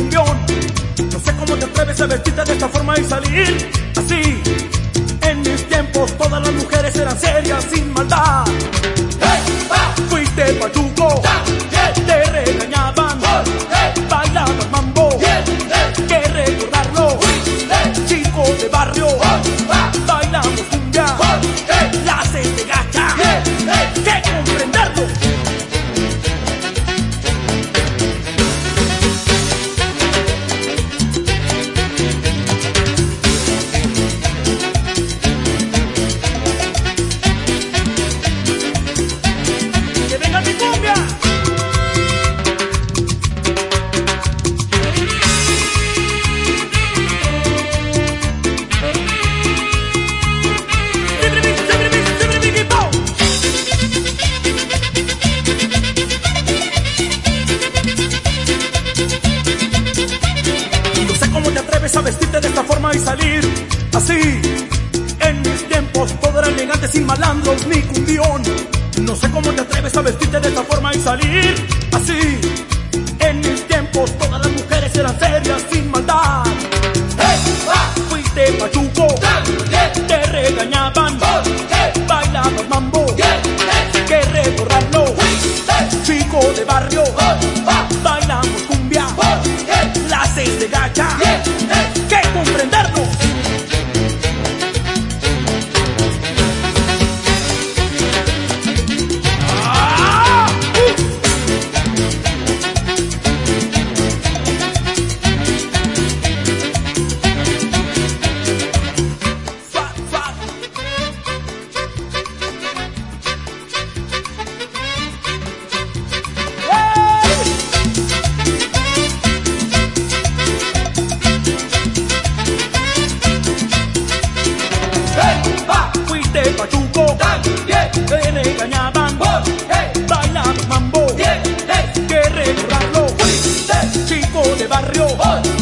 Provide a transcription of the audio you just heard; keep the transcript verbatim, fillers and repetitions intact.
cumbión. No sé cómo te atreves a vestirte de esta forma y salir así. En mis tiempos todas las mujeres eran serias sin maldad. Hey, va. Fuiste pachuco, Da, yeah. te regañaban, Oh, hey. bailabas mambo, Yeah, hey. que recordarlo. Hey. Chico de barrio, Oh, va. bailamos cumbia, Oh, hey. la haces de gacha, Yeah, hey. que comprenderlo. ¡Que venga mi cumbia! No sé cómo te atreves a vestirte de esta forma y salir así. En mis tiempos todo era elegante sin malandros ni cumbión. No sé cómo te atreves a vestirte de esta forma y salir así. En mis tiempos todas las mujeres eran serias sin maldad. Hey, va. Fuiste pachuco, Da, yeah. te regañaban, Oh, hey. bailabas mambo, Yeah, hey. que recordarlo. Hey. Chico de barrio, Oh, va. bailamos cumbia, Oh, hey. la haces de gacha, Yeah, hey. que comprenderlo. ¡Ah! ¡Uh! Fa, fa. ¡Hey! Hey, va. Fuiste pachuco, Da, yeah. te regañaban, Oh, hey. bailabas mambo, Yeah, hey. que recordarlo. Hey. Chico de barrio, Oh,